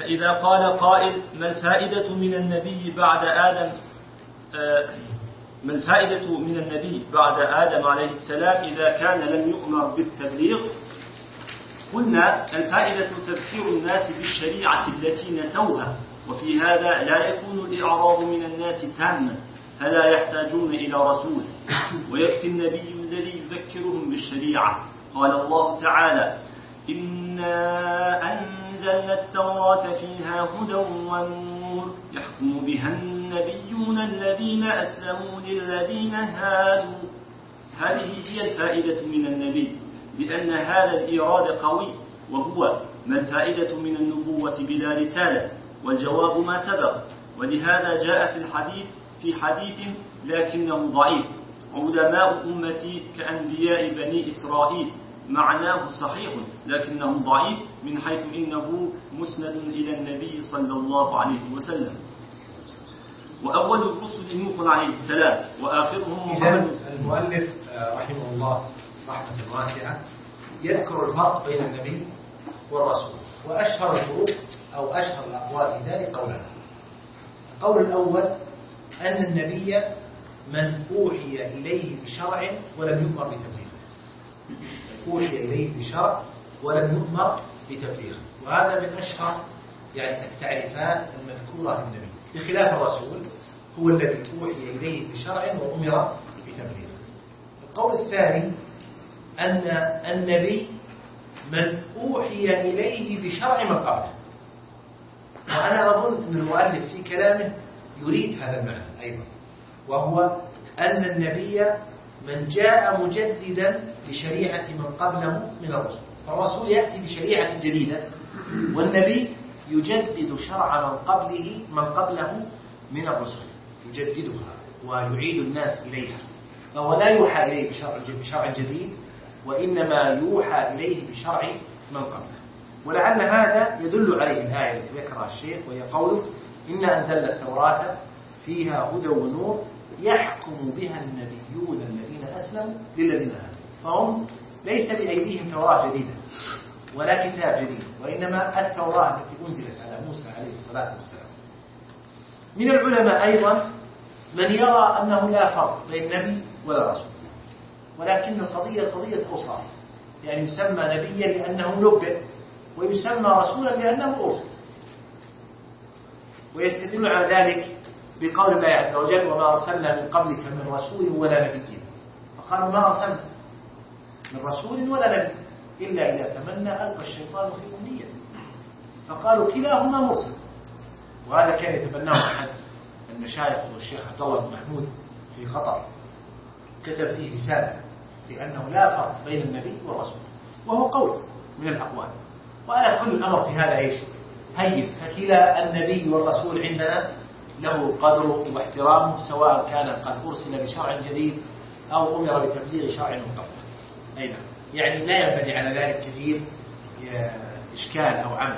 فإذا قال قائل ما الفائدة من النبي بعد آدم ما الفائدة من النبي بعد آدم عليه السلام إذا كان لم يؤمر بالتبليغ؟ قلنا الفائدة تذكير الناس بالشريعة التي نسوها، وفي هذا لا يكون الإعراض من الناس تاما، فلا يحتاجون إلى رسول، ويكفي النبي الذي يذكرهم بالشريعة. قال الله تعالى إنا أنزلنا التوراة فيها هدى ونور يحكم بها النبيون الذين أسلموا للذين هادوا. هذه هي الفائدة من النبي، لأن هذا الإيراد قوي، وهو ما الفائدة من النبوة بلا رسالة؟ والجواب ما سبق، ولهذا جاء في حديث لكنه ضعيف علماء أمتي كأنبياء بني إسرائيل، معناه صحيح لكنه ضعيف من حيث إنه مسند إلى النبي صلى الله عليه وسلم. وأول الرسل نوح عليه السلام وآخرهم محمد. المؤلف رحمه الله رحمة واسعة يذكر الفرق بين النبي والرسول، وأشهر الفروق أو أشهر الأقوال في ذلك قولان. القول الأول أن النبي من أوحي إليه بشرع ولم يؤمر بتبليغه، أوحي إليه بشرع ولم يؤمر بتبليغه، وهذا من أشهر التعريفات المذكورة للنبي، بخلاف الرسول هو الذي أوحي إليه بشرع وأمر بتبليغه. القول الثاني أن النبي من أوحي إليه بشرع من قبله، وأنا أظن أن المؤلف في كلامه يريد هذا المعنى أيضا، وهو أن النبي من جاء مجددا لشريعة من قبله من الرسل، فالرسول يأتي بشريعة جديدة، والنبي يجدد شرع من قبله من الرسل، يجددها ويعيد الناس إليها، فهو لا يوحى إليه بشرع جديد، وإنما يوحى إليه بشرع من قبله. ولعل هذا يدل عليه الآية التي ذكرها الشيخ، وهي قوله إنا أنزلنا التوراة فيها هدى ونور يحكم بها النبيون الذين أسلموا للذين هادوا، فهم ليس بأيديهم توراة جديدة ولا كتاب جديد، وإنما التوراة التي أنزلت على موسى عليه الصلاة والسلام. من العلماء أيضا من يرى أنه لا فرق بين نبي ولا رسول، ولكن القضية قضية أوصاف، يعني يسمى نبيا لأنه نبئ، ويسمى رسولا لأنه أرسل، ويستدل على ذلك بقول الله عز وجل وما أرسلنا من قبلك من رسول ولا نبي، فقالوا ما أرسلنا من رسول ولا نبي إلا إذا تمنى ألقى الشيطان في أمنية، فقالوا كلاهما مرسل. وهذا كان يتبناه أحد المشايخ والشيخ عبد الله بن محمود في قطر، كتب فيه رسالة في أنه لا فرق بين النبي والرسول، وهو قول من الأقوال. وعلى كل الأمر في هذا إيش؟ هين، فكلا النبي والرسول عندنا له قدره واحترامه، سواء كان قد أرسل بشرع جديد أو أمر بتبليغ شرع من قبله. أي نعم، يعني لا ينبني على ذلك كثير إشكال أو عمل.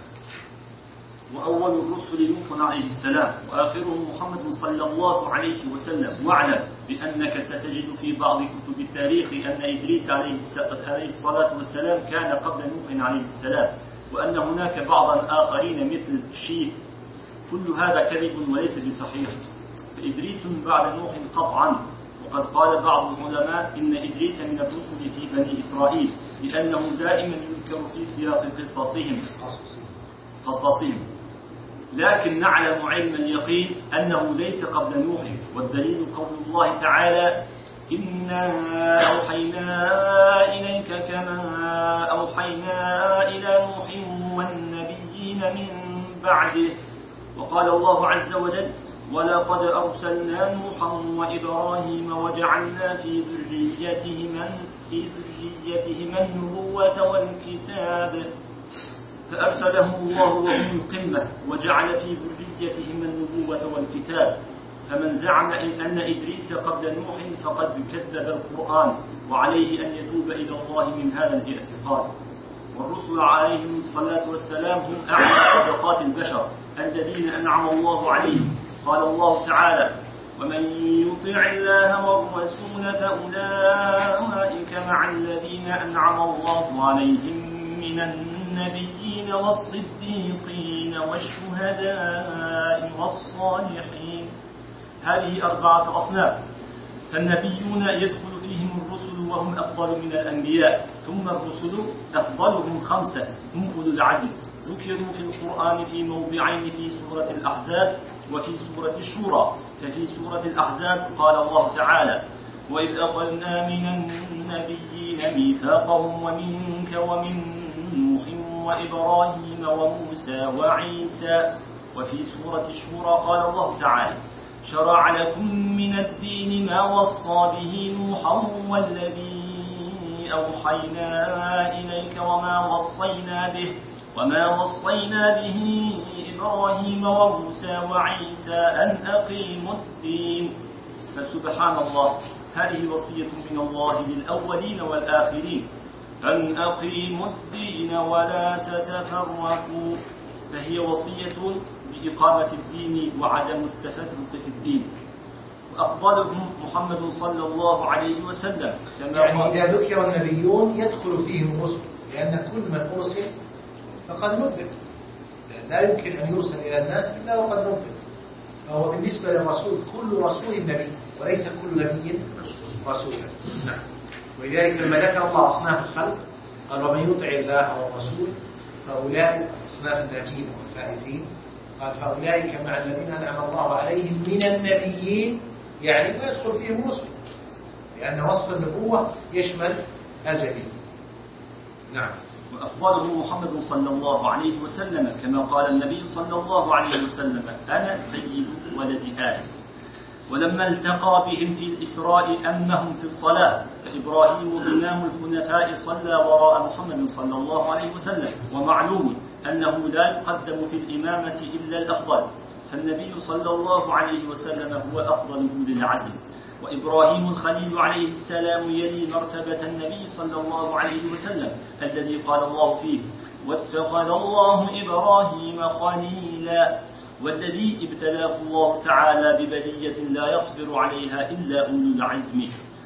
وأول الرسل نوح عليه السلام وآخرهم محمد صلى الله عليه وسلم. واعلم بأنك ستجد في بعض كتب التاريخ أن إدريس عليه الصلاة والسلام كان قبل نوح عليه السلام، وأن هناك بعضا آخرين مثل الشيخ. كل هذا كذب وليس بصحيح، فإدريس بعد نوح قطعا. وقد قال بعض العلماء إن إدريس من الرسل في بني إسرائيل، لأنه دائما يذكر في سياق قصصهم، لكن نعلم علم اليقين أنه ليس قبل نوح. والدليل قول الله تعالى إنا أوحينا إليك كما أوحينا إلى نوح والنبيين من بعده. وقال الله عز وجل ولقد أرسلنا نوحا وإبراهيم وجعلنا في ذريتهما النبوة والكتاب، فأرسلهم الله وهم القمة وجعل في ذريتهما النبوة والكتاب. فمن زعم أن إدريس قبل نوح فقد كذب القرآن، وعليه أن يتوب إلى الله من هذا الاعتقاد. والرسل عليهم الصلاة والسلام هم أعلى طبقات البشر الذين أنعم الله عليهم. قال الله تعالى ومن يطع الله والرسول فأولئك مع الذين أنعم الله عليهم من النبيين والصديقين والشهداء والصالحين. هذه 4 أصناف. فالنبيون يدخل فيهم الرسل وهم أفضل من الأنبياء، ثم الرسل أفضلهم 5 هم أولو العزم، ذكروا في القرآن في موضعين في سورة الأحزاب وفي سورة الشورى. ففي سورة الأحزاب قال الله تعالى: وإذ أخذنا من النبيين ميثاقهم ومنك ومن نوح وإبراهيم وموسى وعيسى. وفي سورة الشورى قال الله تعالى: شرع لكم من الدين ما وصى به نوحا والذي أوحينا إليك وما وصينا به إبراهيم وموسى وعيسى أن أقيموا الدين. فسبحان الله، هذه وصية من الله للأولين والآخرين، أن أقيموا الدين ولا تتفرقوا. فهي وصية بإقامة الدين وعدم التفرق في الدين. وأفضلهم محمد صلى الله عليه وسلم، يعني إذا ذكر النبيون يدخل فيهم الرسل، لأن كل من أرسل فقد نبئ، لا يمكن أن يرسل إلى الناس إلا وقد نبئ. فهو بالنسبة للرسول كل رسول نبي، وليس كل نبي رسولا. نعم. ولذلك لما ذكر الله أصناف الخلق قال: ومن يطع الله والرسول فأولئك أصناف الناجين والفائزين. قال: فأولئك مع الذين أنعم الله عليهم من النبيين، يعني ما يدخل فيهم الرسل، لأن وصف النبوة يشمل الجميع. نعم. وأفضلهم محمد صلى الله عليه وسلم، كما قال النبي صلى الله عليه وسلم: أنا سيد ولد آدم. ولما التقى بهم في الإسراء أمهم في الصلاة، فإبراهيم إمام الحنفاء صلى وراء محمد صلى الله عليه وسلم. ومعلوم أنه لا يقدم في الإمامة إلا الأفضل، فالنبي صلى الله عليه وسلم هو أفضل أولي العزم. وإبراهيم الخليل عليه السلام يلي مرتبة النبي صلى الله عليه وسلم، الذي قال الله فيه: واتخذ الله إبراهيم خليلا، والذي ابتلاه الله تعالى ببلية لا يصبر عليها إلا أولو العزم.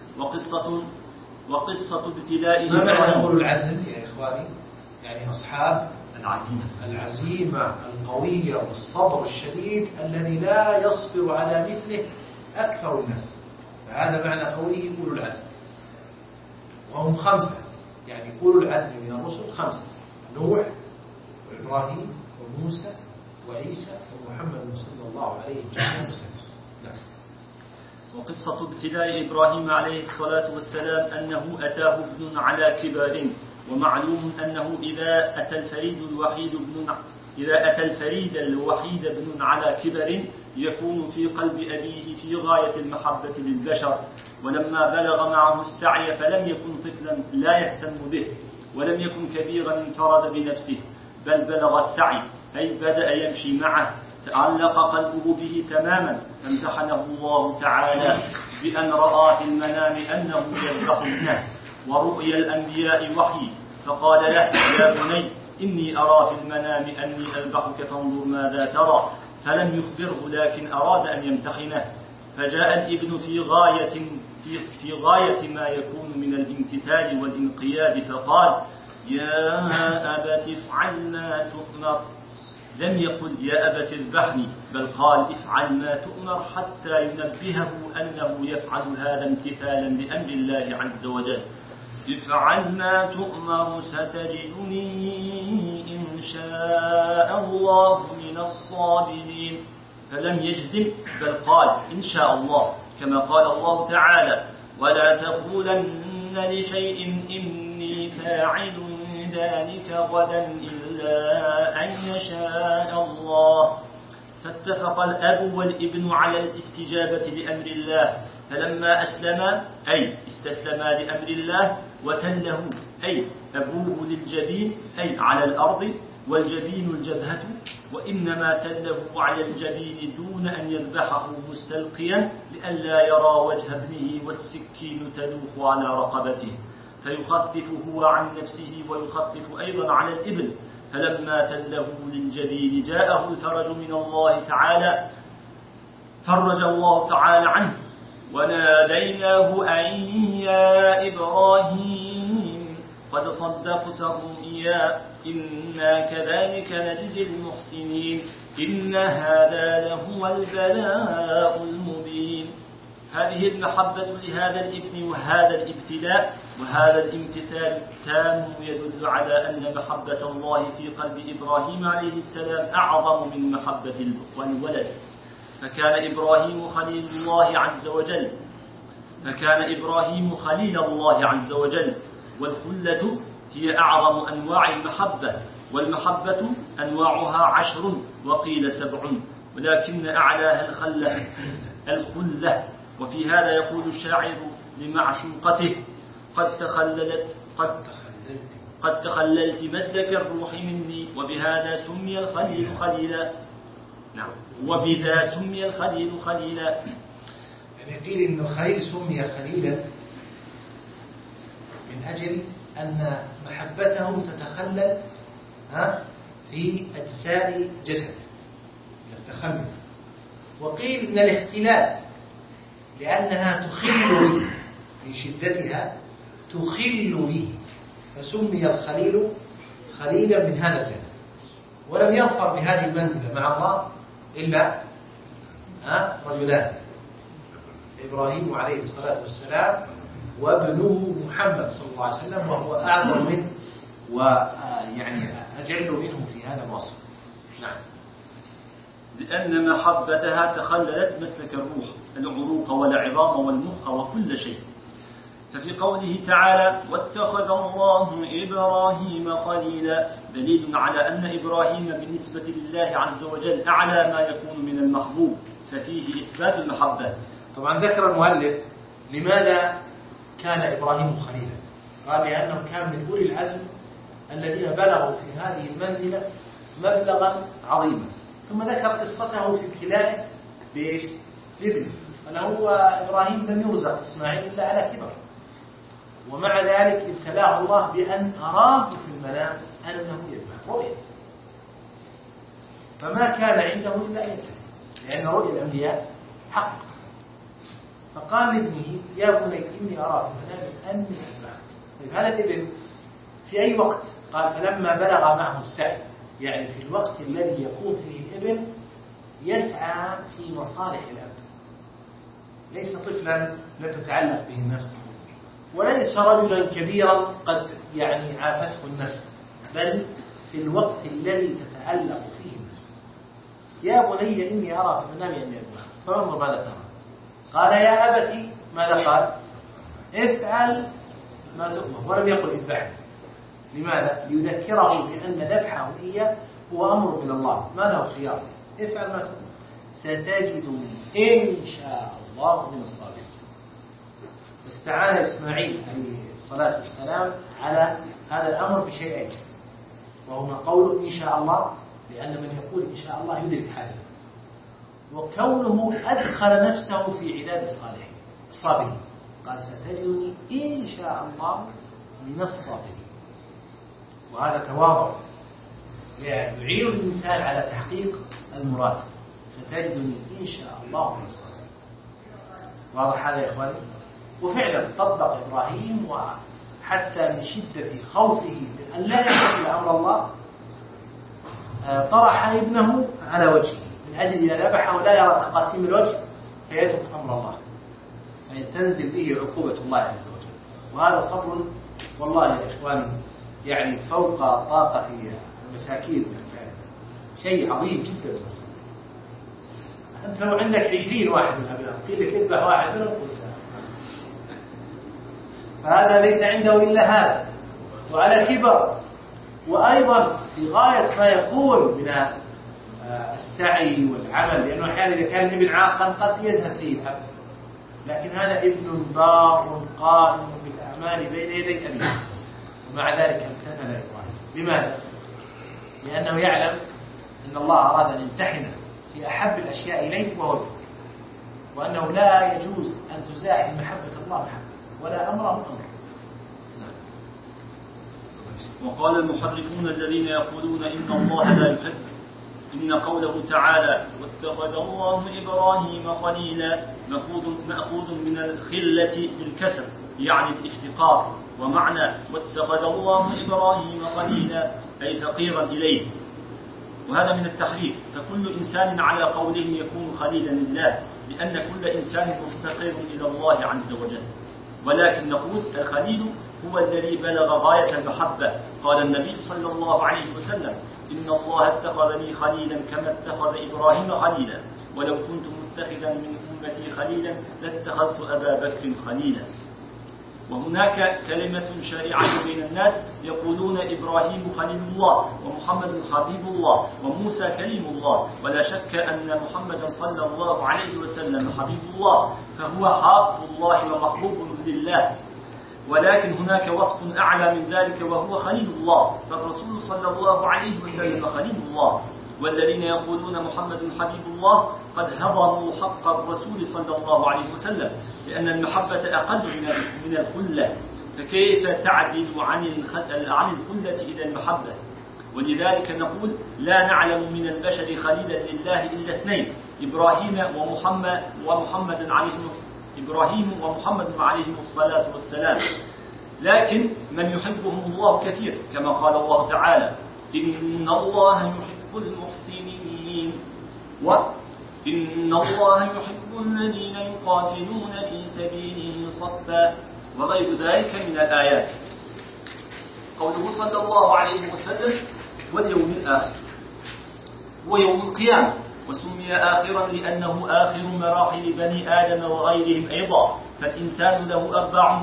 وقصة ابتلاء ما معنى أولو العزم يا إخواني؟ يعني أصحاب العزيمة القوية والصبر الشديد الذي لا يصبر على مثله أكثر الناس. فهذا معنى قوله أولو العزم. وهم 5، يعني أولو العزم من الرسل 5: نوح وإبراهيم وموسى وعيسى ومحمد صلى الله عليه وسلم. نعم. وقصة ابتلاء إبراهيم عليه الصلاة والسلام أنه أتاه ابن على كبر. ومعلوم أنه إذا أتى الفريد الوحيد ابن على كبر يكون في قلب أبيه في غاية المحبة للبشر. ولما بلغ معه السعي فلم يكن طفلا لا يهتم به، ولم يكن كبيرا انفرد بنفسه، بل بلغ السعي، أي بدأ يمشي معه، تعلق قلبه به تماما. فامتحنه الله تعالى بأن رأى في المنام أنه يذبح ابنه، ورؤيا الأنبياء وحي، فقال له: يا بني إني أرى في المنام أني أذبحك فانظر ماذا ترى. فلم يخبره، لكن أراد أن يمتحنه. فجاء الابن في غاية ما يكون من الامتثال والانقياد، فقال: يا أبت افعل ما تؤمر. لم يقل: يا أبت اذبحني، بل قال: افعل ما تؤمر، حتى ينبهه أنه يفعل هذا امتثالا لأمر الله عز وجل. افعل ما تؤمر ستجدني إن شاء الله من الصابرين. فلم يجزم، بل قال: إن شاء الله، كما قال الله تعالى: ولا تقولن لشيء إني فاعل ذلك غدا إلا أن يشاء الله. فاتفق الأب والابن على الاستجابة لأمر الله، فلما أسلما أي استسلما لأمر الله، وتله أي أبوه للجبين أي على الأرض، والجبين الجبهة، وإنما تله على الجبين دون أن يذبحه مستلقيا لئلا يرى وجه ابنه والسكين تدوخ على رقبته، فيخفف هو عن نفسه ويخفف أيضا على الإبل. فلما تله للجبين جاءه الفرج من الله تعالى، فرج الله تعالى عنه، وناديناه أن يا إبراهيم قد صدقت الرؤيا الأنبياء إنا كذلك نجزي المحسنين إن هذا لهو البلاء المبين. هذه المحبة لهذا الابن وهذا الابتلاء وهذا الامتثال التام يدل على أن محبة الله في قلب إبراهيم عليه السلام أعظم من محبة الولد. فكان إبراهيم خليل الله عز وجل والخلة هي أعظم أنواع المحبة، والمحبة أنواعها 10 وقيل 7 ولكن أعلاها الخلة. وفي هذا يقول الشاعر لمعشوقته قد تخللت مسلك الروح مني وبهذا سمي الخليل خليلا. نعم، وبذا سمي الخليل خليلا. يعني قيل إن الخليل سمي خليلا من أجل أن محبته تتخلل في أجزاء جسده التخلل. وقيل إن الاختلال لأنها تخل به في شدتها تخل به فسمي الخليل خليلا من هذا الجانب. ولم يظفر بهذه المنزلة مع الله إلا رجلان، إبراهيم عليه الصلاة والسلام وابنه محمد صلى الله عليه وسلم، وهو أعظم منه ويعني أجل منه في هذا الوصف. نعم. لأن محبتها تخللت مسلك الروح، العروق والعظام والمخ وكل شيء. ففي قوله تعالى واتخذ الله إبراهيم خليلا دليل على أن إبراهيم بالنسبة لله عز وجل أعلى ما يكون من المحبوب، ففيه إثبات المحبة. طبعا ذكر المؤلف لماذا كان إبراهيم خليلا، قال لأنه كان من أولي العزم الذين بلغوا في هذه المنزلة مبلغا عظيما. ثم ذكر قصته في ابتلاءه بإيش؟ بابنه. فله إبراهيم لم يرزق إسماعيل إلا على كبر، ومع ذلك ابتلاه الله بأن أراه في المنام أنه يذبح رؤيا، فما كان عنده إلا أن يتبع، لأن رؤيا الأنبياء حق. فقال لابنه يا بني إني أرى في المنام أني أذبحك. طيب هذا الابن في أي وقت؟ قال فلما بلغ معه السعي، يعني في الوقت الذي يكون فيه الابن يسعى في مصالح الأب، ليس طفلا لا تتعلق به النفس، وليس رجلا كبيرا قد يعني عافته النفس، بل في الوقت الذي تتعلق فيه النفس. يا بني إني أرى في المنام أني أذبحك فانظر ماذا ترى. قال يا أبتي ماذا قال؟ افعل ما تؤمر، ولم يقل اذبحني. لماذا؟ ليذكره بأن ذبحه إياه هو أمر من الله، ما له خيار. افعل ما تؤمر ستجدني إن شاء الله من الصابرين. استعان إسماعيل عليه الصلاة والسلام على هذا الأمر بشيئين، وهما قول إن شاء الله، لأن من يقول إن شاء الله يدرك حاجته، وكونه أدخل نفسه في عداد الصابرين. قال ستجدني إن شاء الله من الصابرين. وهذا تواضع يعين الإنسان على تحقيق المراد. ستجدني إن شاء الله من الصابرين. واضح هذا يا إخواني؟ وفعلا طبق إبراهيم، وحتى من شدة خوفه من أن لا يستقبل أمر الله طرح ابنه على وجهه من أجل إذا ذبحه ولا يرى تقاسيم الوجه فيترك أمر الله، فيتنزل به عقوبة الله عز وجل. وهذا صبر والله يا إخواني يعني فوق طاقة المساكين من الكافر، شيء عظيم جدا من الصبر. أنت لو عندك 20 واحد من الأبناء قيل لك اذبح واحد منهم قلت فهذا ليس عنده إلا هذا، وعلى كبر، وأيضا في غاية ما يكون من السعي والعمل، لأنه أحيانا إذا كان ابن عاقا قد يزهد فيه الأب، لكن هذا ابن بار قائم بالأعمال بين يدي أبيه، ومع ذلك امتثل إبراهيم. لماذا؟ لأنه يعلم أن الله أراد أن يمتحنه في أحب الأشياء إليه وهو ابنه، وأنه لا يجوز أن تزاحم محبة الله محبة ولا أمره أمر. وقال المحرفون الذين يقولون إن الله لا يحب، إن قوله تعالى واتخذ الله إبراهيم خليلا مأخوذ من الخلة بالكسر، يعني الافتقار، ومعنى واتخذ الله إبراهيم خليلا أي فقيرا إليه، وهذا من التحريف. فكل إنسان على قولهم يكون خليلا لله، لأن كل إنسان مفتقر إلى الله عز وجل. ولكن نقول الخليل هو الذي بلغ غاية المحبة. قال النبي صلى الله عليه وسلم: إن الله اتخذني خليلا كما اتخذ إبراهيم خليلا، ولو كنت متخذا من أمتي خليلا لاتخذت أبا بكر خليلا. وهناك كلمة شائعة بين الناس يقولون إبراهيم خليل الله، ومحمد حبيب الله، وموسى كليم الله. ولا شك أن محمدا صلى الله عليه وسلم حبيب الله، فهو حاب الله ومحبوب لله. ولكن هناك وصف أعلى من ذلك وهو خليل الله، فالرسول صلى الله عليه وسلم خليل الله. والذين يقولون محمد حبيب الله قد هضموا حق الرسول صلى الله عليه وسلم، لأن المحبة أقل من الخلة، فكيف تعدل عن الخلة إلى المحبة؟ ولذلك نقول لا نعلم من البشر خليلا لله إلا اثنين: إبراهيم ومحمد عليهم الصلاة والسلام. لكن من يحبهم الله كثير، كما قال الله تعالى: إن الله يحب المحسنين، وإن الله يحب الذين يقاتلون في سبيله صفا، وغير ذلك من الآيات. قوله صلى الله عليه وسلم: واليوم الآخر هو يوم القيامة، وسمي آخرا لأنه آخر مراحل بني آدم وغيرهم أيضا. فالإنسان له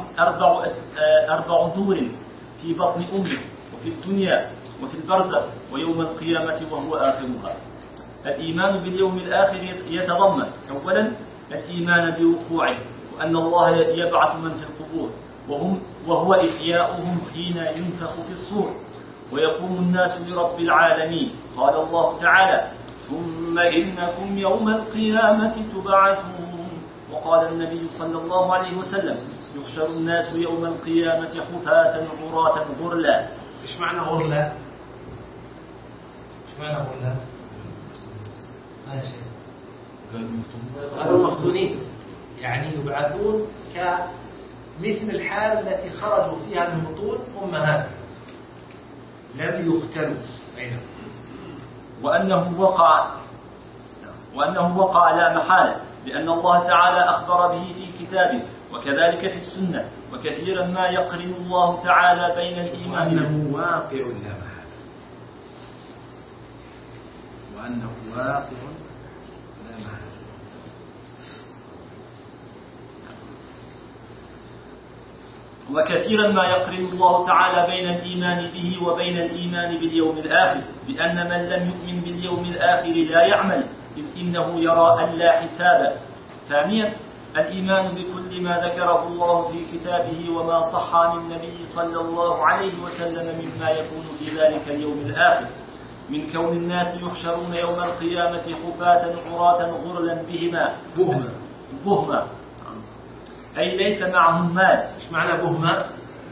أربع دور في بطن أمه، وفي الدنيا، وفي البرزخ، ويوم القيامة وهو آخرها. الإيمان باليوم الآخر يتضمن أولا الإيمان بوقوعه، وأن الله يبعث من في القبور، وهو إحياؤهم حين ينفخ في الصور، ويقوم الناس لرب العالمين. قال الله تعالى: ثم إنكم يوم القيامة تبعثون. وقال النبي صلى الله عليه وسلم: يحشر الناس يوم القيامة حفاة عراة غرلا. إيش معنى غرلا؟ إيش معنى غرلا؟ هذا شيء غير مفتونين، يعني يبعثون كمثل الحال التي خرجوا فيها من بطون أمهاتهم، لم يختلوا. أين؟ وأنه وقع لا محالة، لأن الله تعالى أخبر به في كتابه، وكذلك في السنة. وكثيرا ما يقرن الله تعالى بين الإيمان وأنه واقع لا محالة، وأنه واقع لا محالة. وكثيرا ما يقرن الله تعالى بين الإيمان به وبين الإيمان باليوم الآخر، لأن من لم يؤمن باليوم الآخر لا يعمل، إذ إنه يرى أن لا حساب. ثانيا الإيمان بكل ما ذكره الله في كتابه وما صح عن النبي صلى الله عليه وسلم مما يكون في ذلك اليوم الآخر، من كون الناس يحشرون يوم القيامة حفاة عراة غرلا بهما، أي ليس معهم مال. إيش معنى بهما؟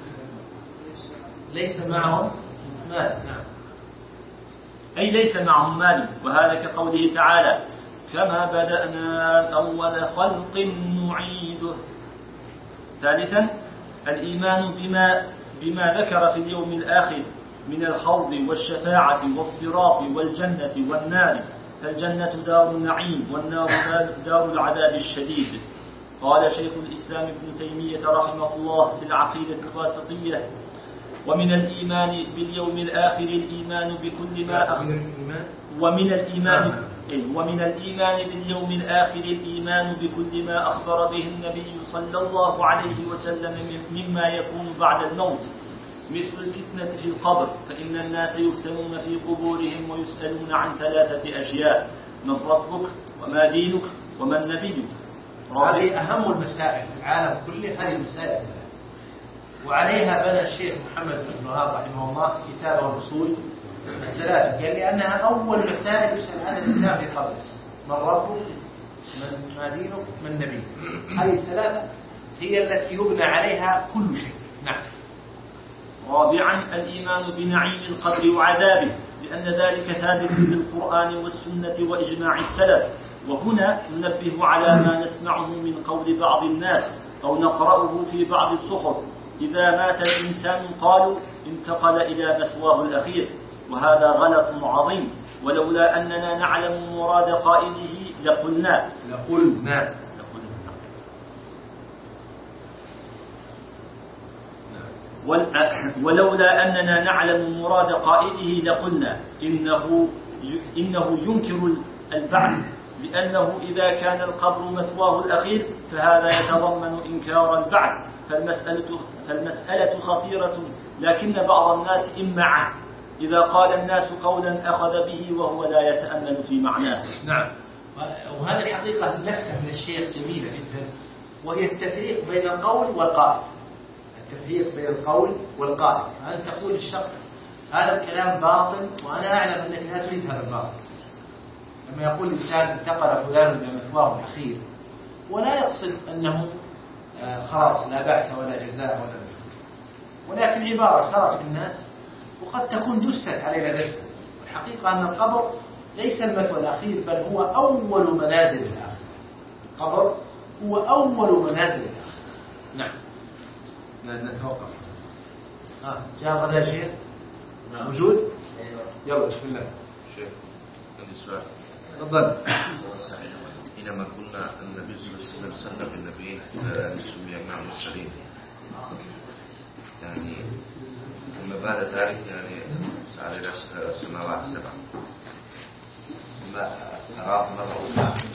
ليس معهم مال. نعم. أي ليس معهم مال، وهذا كقوله تعالى: كما بدأنا أول خلق نعيده. ثالثا الإيمان بما ذكر في اليوم الآخر من الحوض والشفاعة والصراط والجنة والنار، فالجنة دار النعيم والنار دار العذاب الشديد. قال شيخ الإسلام ابن تيمية رحمه الله في العقيدة الواسطية: ومن الإيمان باليوم الآخر الإيمان بكل ما ومن الإيمان باليوم الآخر الإيمان بكل ما أخبر به النبي صلى الله عليه وسلم مما يكون بعد الموت، مثل الفتنة في القبر، فإن الناس يفتنون في قبورهم ويسألون عن 3 أشياء: من ربك، وما دينك، وما نبيك. هذه أهم المسائل في العالم كله، هذه المسائل، وعليها بنى الشيخ محمد بن عبد الوهاب رحمه الله كتابه الأصول الثلاثة، قال لأنها أول مسائل يسأل عنها الإسلام في قبره: من ربك، ما دينك، من نبيك. هذه الثلاثة هي التي يبنى عليها كل شيء. نعم. رابعا الإيمان بنعيم القبر وعذابه، لأن ذلك ثابت بالقرآن والسنة وإجماع السلف. وهنا ننبه على ما نسمعه من قول بعض الناس أو نقرأه في بعض الصحف: إذا مات الإنسان قالوا انتقل إلى مثواه الأخير، وهذا غلط عظيم. ولولا أننا نعلم مراد قائله لقلنا ولولا أننا نعلم مراد قائله لقلنا إنه ينكر البعث، لأنه إذا كان القبر مثواه الأخير فهذا يتضمن إنكار البعث، فالمسألة خطيرة، لكن بعض الناس إمعه إذا قال الناس قولا أخذ به وهو لا يتأمل في معناه. نعم. وهذه الحقيقة لفتة من الشيخ جميلة جدا، وهي التفريق بين القول والقائل. التفريق بين القول والقائل، فأن تقول للشخص هذا الكلام باطل وأنا أعلم أنك لا تريد هذا الباطل. لما يقول الإنسان انتقل فلان إلى مثواه الأخير، ولا يقصد أنه خلاص لا بعث ولا جزاء ولا نشور، ولكن عبارة سارت في الناس وقد تكون دست علينا درسا. والحقيقة أن القبر ليس المثوى الأخير، بل هو أول منازل الآخر. القبر هو أول منازل الآخر. نعم. نتوقف. جاء غدا شيء موجود؟ يلا بسم الله. شيخ عندي سؤال. تفضل. حينما قلنا النبي صلى الله عليه وسلم سلم النبي سمي مع المرسلين، يعني ثم بعد ذلك يعني سعى إلى السماوات السبع، ثم أراد مرة أخرى